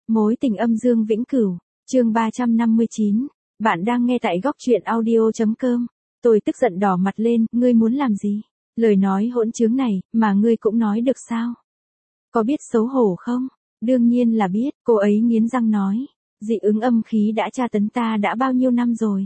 Mối tình âm dương vĩnh cửu, chương 359. Bạn đang nghe tại góc truyện audio.com. Tôi tức giận đỏ mặt lên, ngươi muốn làm gì? Lời nói hỗn trướng này, mà ngươi cũng nói được sao? Có biết xấu hổ không? Đương nhiên là biết, cô ấy nghiến răng nói. Dị ứng âm khí đã tra tấn ta đã bao nhiêu năm rồi.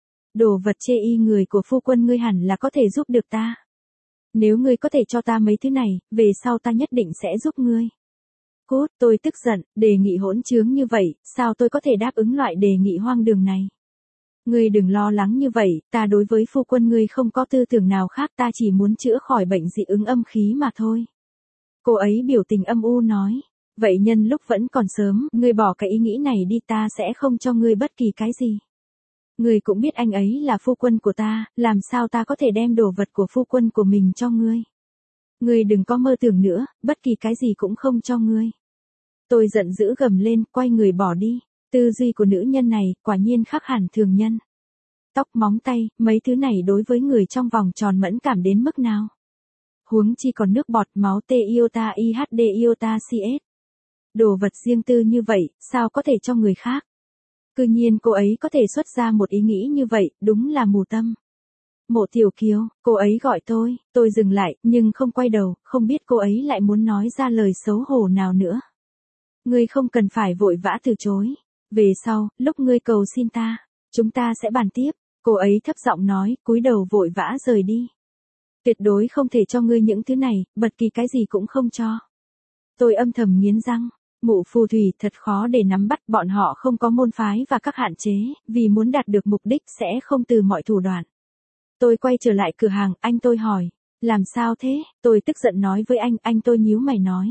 Đồ vật chê y người của phu quân ngươi hẳn là có thể giúp được ta. Nếu ngươi có thể cho ta mấy thứ này, về sau ta nhất định sẽ giúp ngươi. Cút, tôi tức giận, đề nghị hỗn trướng như vậy, sao tôi có thể đáp ứng loại đề nghị hoang đường này? Ngươi đừng lo lắng như vậy, ta đối với phu quân ngươi không có tư tưởng nào khác, ta chỉ muốn chữa khỏi bệnh dị ứng âm khí mà thôi. Cô ấy biểu tình âm u nói, vậy nhân lúc vẫn còn sớm, ngươi bỏ cái ý nghĩ này đi, ta sẽ không cho ngươi bất kỳ cái gì. Ngươi cũng biết anh ấy là phu quân của ta, làm sao ta có thể đem đồ vật của phu quân của mình cho ngươi? Ngươi đừng có mơ tưởng nữa, bất kỳ cái gì cũng không cho ngươi. Tôi giận dữ gầm lên, quay người bỏ đi. Tư duy của nữ nhân này, quả nhiên khác hẳn thường nhân. Tóc, móng tay, mấy thứ này đối với người trong vòng tròn mẫn cảm đến mức nào? Huống chi còn nước bọt, máu tê iota IHD iota CS. Đồ vật riêng tư như vậy, sao có thể cho người khác? Cư nhiên cô ấy có thể xuất ra một ý nghĩ như vậy, đúng là mù tâm. Mộ Tiểu Kiều, cô ấy gọi tôi dừng lại, nhưng không quay đầu, không biết cô ấy lại muốn nói ra lời xấu hổ nào nữa. Ngươi không cần phải vội vã từ chối. Về sau, lúc ngươi cầu xin ta, chúng ta sẽ bàn tiếp. Cô ấy thấp giọng nói, cúi đầu vội vã rời đi. Tuyệt đối không thể cho ngươi những thứ này, bất kỳ cái gì cũng không cho. Tôi âm thầm nghiến răng. Mụ phù thủy thật khó để nắm bắt, bọn họ không có môn phái và các hạn chế, vì muốn đạt được mục đích sẽ không từ mọi thủ đoạn. Tôi quay trở lại cửa hàng, anh tôi hỏi, làm sao thế? Tôi tức giận nói với anh tôi nhíu mày nói.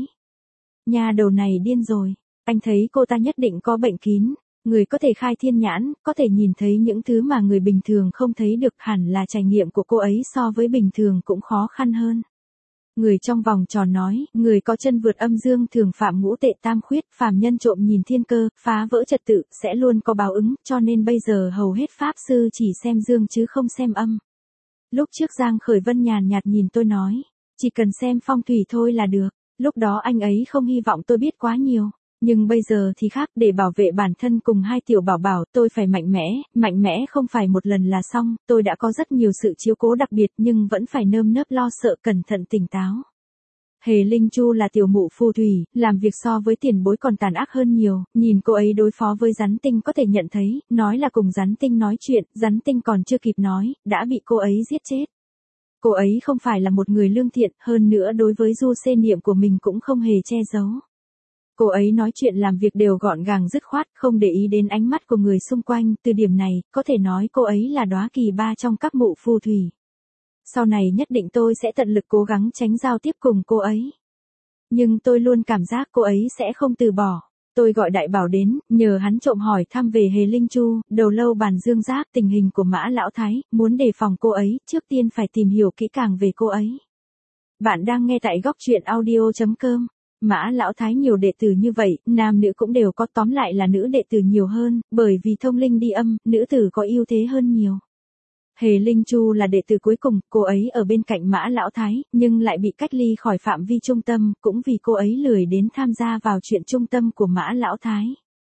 Nhà đầu này điên rồi, anh thấy cô ta nhất định có bệnh kín, người có thể khai thiên nhãn, có thể nhìn thấy những thứ mà người bình thường không thấy được, hẳn là trải nghiệm của cô ấy so với bình thường cũng khó khăn hơn. Người trong vòng tròn nói, người có chân vượt âm dương thường phạm ngũ tệ tam khuyết, phàm nhân trộm nhìn thiên cơ, phá vỡ trật tự, sẽ luôn có báo ứng, cho nên bây giờ hầu hết pháp sư chỉ xem dương chứ không xem âm. Lúc trước Giang Khởi Vân nhàn nhạt nhìn tôi nói, chỉ cần xem phong thủy thôi là được, lúc đó anh ấy không hy vọng tôi biết quá nhiều. Nhưng bây giờ thì khác, để bảo vệ bản thân cùng hai tiểu bảo bảo, tôi phải mạnh mẽ không phải một lần là xong, tôi đã có rất nhiều sự chiếu cố đặc biệt nhưng vẫn phải nơm nớp lo sợ, cẩn thận tỉnh táo. Hề Linh Chu là tiểu mụ phù thủy, làm việc so với tiền bối còn tàn ác hơn nhiều, nhìn cô ấy đối phó với rắn tinh có thể nhận thấy, nói là cùng rắn tinh nói chuyện, rắn tinh còn chưa kịp nói, đã bị cô ấy giết chết. Cô ấy không phải là một người lương thiện, hơn nữa đối với du xê niệm của mình cũng không hề che giấu. Cô ấy nói chuyện làm việc đều gọn gàng dứt khoát, không để ý đến ánh mắt của người xung quanh, từ điểm này, có thể nói cô ấy là đóa kỳ ba trong các mụ phù thủy. Sau này nhất định tôi sẽ tận lực cố gắng tránh giao tiếp cùng cô ấy. Nhưng tôi luôn cảm giác cô ấy sẽ không từ bỏ. Tôi gọi Đại Bảo đến, nhờ hắn trộm hỏi thăm về Hề Linh Chu, đầu lâu bàn dương giác, tình hình của Mã Lão Thái, muốn đề phòng cô ấy, trước tiên phải tìm hiểu kỹ càng về cô ấy. Bạn đang nghe tại góc truyện audio.com. Mã Lão Thái nhiều đệ tử như vậy, nam nữ cũng đều có, tóm lại là nữ đệ tử nhiều hơn, bởi vì thông linh đi âm, nữ tử có ưu thế hơn nhiều. Hề Linh Chu là đệ tử cuối cùng, cô ấy ở bên cạnh Mã Lão Thái, nhưng lại bị cách ly khỏi phạm vi trung tâm, cũng vì cô ấy lười đến tham gia vào chuyện trung tâm của Mã Lão Thái.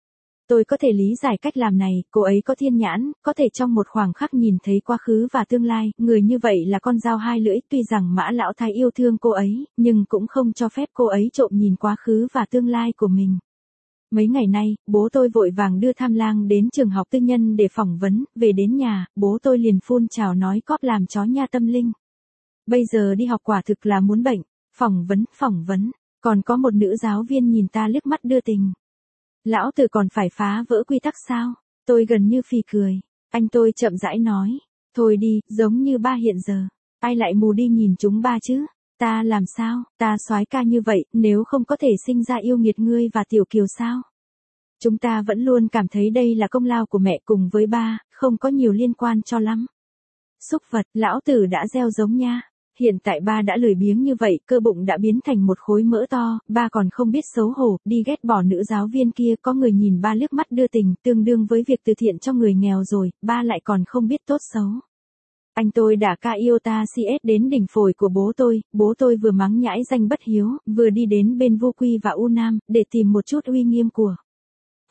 Tôi có thể lý giải cách làm này, cô ấy có thiên nhãn, có thể trong một khoảng khắc nhìn thấy quá khứ và tương lai, người như vậy là con dao hai lưỡi, tuy rằng Mã Lão Thái yêu thương cô ấy, nhưng cũng không cho phép cô ấy trộm nhìn quá khứ và tương lai của mình. Mấy ngày nay, bố tôi vội vàng đưa Tham Lang đến trường học tư nhân để phỏng vấn, về đến nhà, bố tôi liền phun trào nói cóp làm chó nha tâm linh. Bây giờ đi học quả thực là muốn bệnh, phỏng vấn, còn có một nữ giáo viên nhìn ta liếc mắt đưa tình. Lão tử còn phải phá vỡ quy tắc sao? Tôi gần như phì cười. Anh tôi chậm rãi nói. Thôi đi, giống như ba hiện giờ. Ai lại mù đi nhìn chúng ba chứ? Ta làm sao? Ta soái ca như vậy, nếu không có thể sinh ra yêu nghiệt ngươi và Tiểu Kiều sao? Chúng ta vẫn luôn cảm thấy đây là công lao của mẹ cùng với ba, không có nhiều liên quan cho lắm. Xúc vật, lão tử đã gieo giống nha. Hiện tại ba đã lười biếng như vậy, cơ bụng đã biến thành một khối mỡ to, ba còn không biết xấu hổ, đi ghét bỏ nữ giáo viên kia, có người nhìn ba liếc mắt đưa tình, tương đương với việc từ thiện cho người nghèo rồi, ba lại còn không biết tốt xấu. Anh tôi đã ca iota CS đến đỉnh phổi của bố tôi vừa mắng nhãi danh bất hiếu, vừa đi đến bên Vu Quy và U Nam, để tìm một chút uy nghiêm của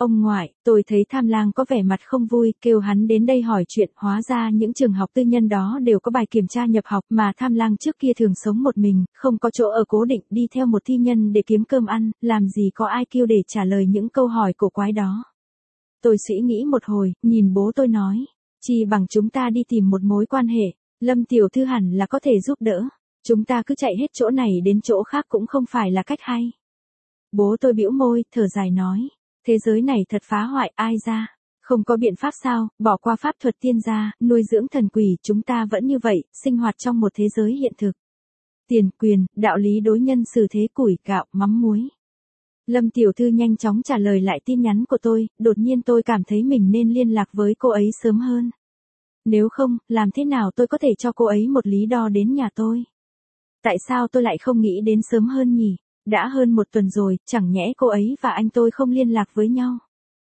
Ông ngoại, tôi thấy Tham Lang có vẻ mặt không vui, kêu hắn đến đây hỏi chuyện, hóa ra những trường học tư nhân đó đều có bài kiểm tra nhập học mà Tham Lang trước kia thường sống một mình, không có chỗ ở cố định, đi theo một thi nhân để kiếm cơm ăn, làm gì có ai kêu để trả lời những câu hỏi cổ quái đó. Tôi suy nghĩ một hồi, nhìn bố tôi nói, chi bằng chúng ta đi tìm một mối quan hệ, Lâm tiểu thư hẳn là có thể giúp đỡ, chúng ta cứ chạy hết chỗ này đến chỗ khác cũng không phải là cách hay. Bố tôi bĩu môi, thở dài nói. Thế giới này thật phá hoại, ai ra? Không có biện pháp sao, bỏ qua pháp thuật tiên gia, nuôi dưỡng thần quỷ, chúng ta vẫn như vậy, sinh hoạt trong một thế giới hiện thực. Tiền, quyền, đạo lý đối nhân xử thế, củi, gạo, mắm muối. Lâm tiểu thư nhanh chóng trả lời lại tin nhắn của tôi, đột nhiên tôi cảm thấy mình nên liên lạc với cô ấy sớm hơn. Nếu không, làm thế nào tôi có thể cho cô ấy một lý do đến nhà tôi? Tại sao tôi lại không nghĩ đến sớm hơn nhỉ? Đã hơn một tuần rồi, chẳng nhẽ cô ấy và anh tôi không liên lạc với nhau.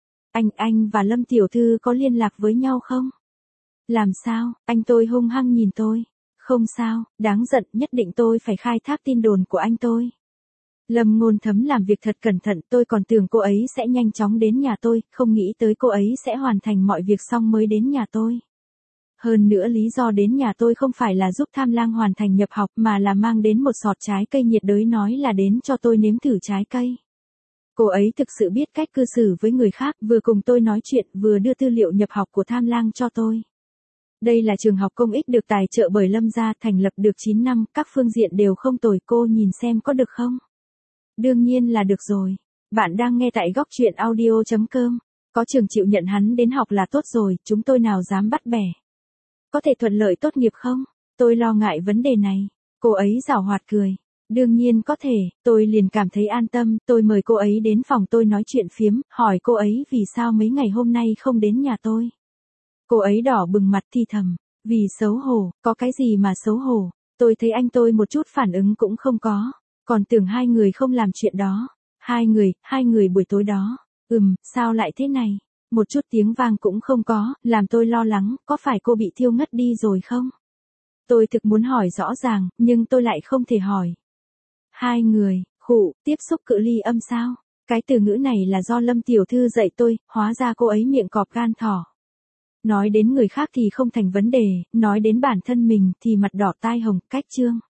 Anh và Lâm tiểu thư có liên lạc với nhau không? Làm sao? Anh tôi hung hăng nhìn tôi. Không sao, đáng giận, nhất định tôi phải khai thác tin đồn của anh tôi. Lâm Ngôn Thấm làm việc thật cẩn thận, tôi còn tưởng cô ấy sẽ nhanh chóng đến nhà tôi, không nghĩ tới cô ấy sẽ hoàn thành mọi việc xong mới đến nhà tôi. Hơn nữa lý do đến nhà tôi không phải là giúp Tham Lang hoàn thành nhập học mà là mang đến một sọt trái cây nhiệt đới, nói là đến cho tôi nếm thử trái cây. Cô ấy thực sự biết cách cư xử với người khác, vừa cùng tôi nói chuyện vừa đưa tư liệu nhập học của Tham Lang cho tôi. Đây là trường học công ích được tài trợ bởi Lâm gia, thành lập được 9 năm, các phương diện đều không tồi, cô nhìn xem có được không? Đương nhiên là được rồi. Bạn đang nghe tại góc truyện audio.com. Có trường chịu nhận hắn đến học là tốt rồi, chúng tôi nào dám bắt bẻ. Có thể thuận lợi tốt nghiệp không? Tôi lo ngại vấn đề này. Cô ấy giảo hoạt cười. Đương nhiên có thể, tôi liền cảm thấy an tâm, tôi mời cô ấy đến phòng tôi nói chuyện phiếm, hỏi cô ấy vì sao mấy ngày hôm nay không đến nhà tôi. Cô ấy đỏ bừng mặt thì thầm, vì xấu hổ, có cái gì mà xấu hổ, tôi thấy anh tôi một chút phản ứng cũng không có, còn tưởng hai người không làm chuyện đó. Hai người buổi tối đó, sao lại thế này? Một chút tiếng vang cũng không có, làm tôi lo lắng, có phải cô bị thiêu ngất đi rồi không? Tôi thực muốn hỏi rõ ràng, nhưng tôi lại không thể hỏi. Hai người, tiếp xúc cự ly âm sao? Cái từ ngữ này là do Lâm tiểu thư dạy tôi, hóa ra cô ấy miệng cọp gan thỏ. Nói đến người khác thì không thành vấn đề, nói đến bản thân mình thì mặt đỏ tai hồng, cách chương.